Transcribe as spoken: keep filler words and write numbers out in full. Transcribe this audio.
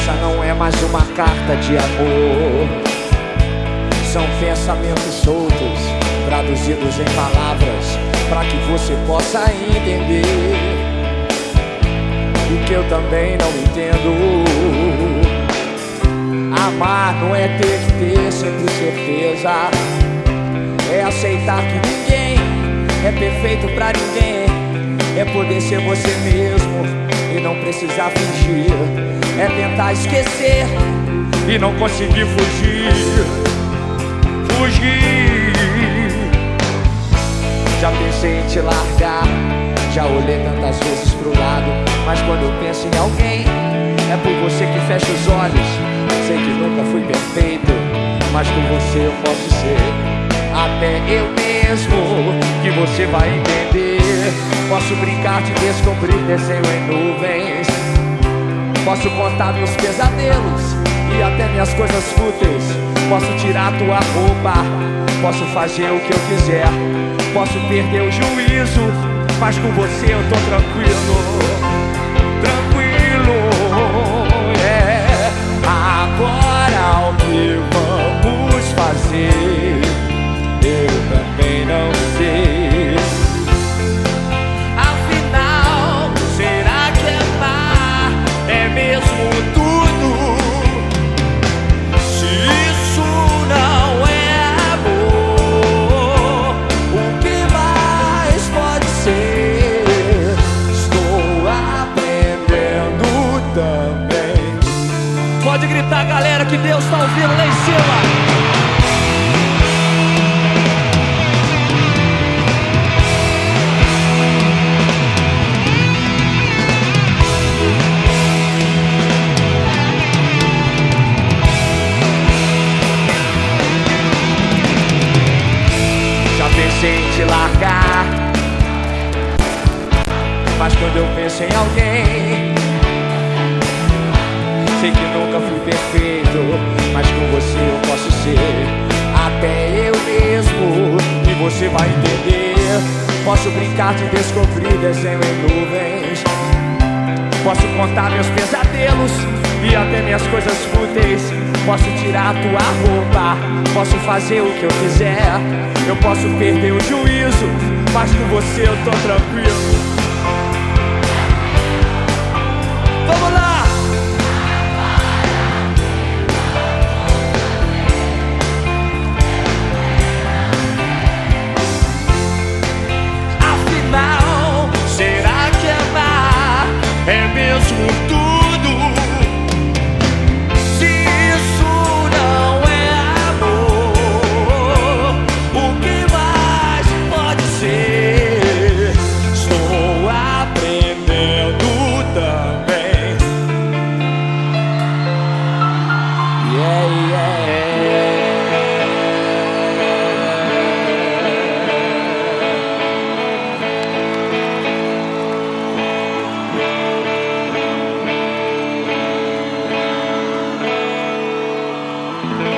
Essa não é mais uma carta de amor. São pensamentos soltos, traduzidos em palavras, para que você possa entender o que eu também não entendo. Amar não é ter que ter sempre certeza, é aceitar que ninguém é perfeito pra ninguém, é poder ser você mesmo e não precisar fingir, é tentar esquecer e não conseguir fugir. Fugir. Já pensei em te largar, já olhei tantas vezes pro lado, mas quando eu penso em alguém, é por você que fecho os olhos. Sei que nunca fui perfeito, mas com você eu posso ser até eu mesmo, que você vai entender. Posso brincar de descobrir desenho em nuvens, posso contar meus pesadelos e até minhas coisas fúteis. Posso tirar tua roupa, posso fazer o que eu quiser, posso perder o juízo, mas com você eu tô tranquilo. Tranquilo, é. Agora o que vamos fazer, eu também não sei. Afinal, será que amar é mesmo tudo? Se isso não é amor, o que mais pode ser? Estou aprendendo também. Pode gritar, galera, que Deus tá ouvindo lá em cima. Pensei em te largar, mas quando eu penso em alguém, sei que nunca fui perfeito, mas com você eu posso ser até eu mesmo, e você vai entender. Posso brincar de descobrir desenho em nuvens, posso contar meus pesadelos e até minhas coisas fúteis. Posso tirar tua roupa, posso fazer o que eu quiser, eu posso perder o juízo, mas com você eu tô tranquilo. Vamos lá! Afinal, será que amar é mesmo tudo? Yeah.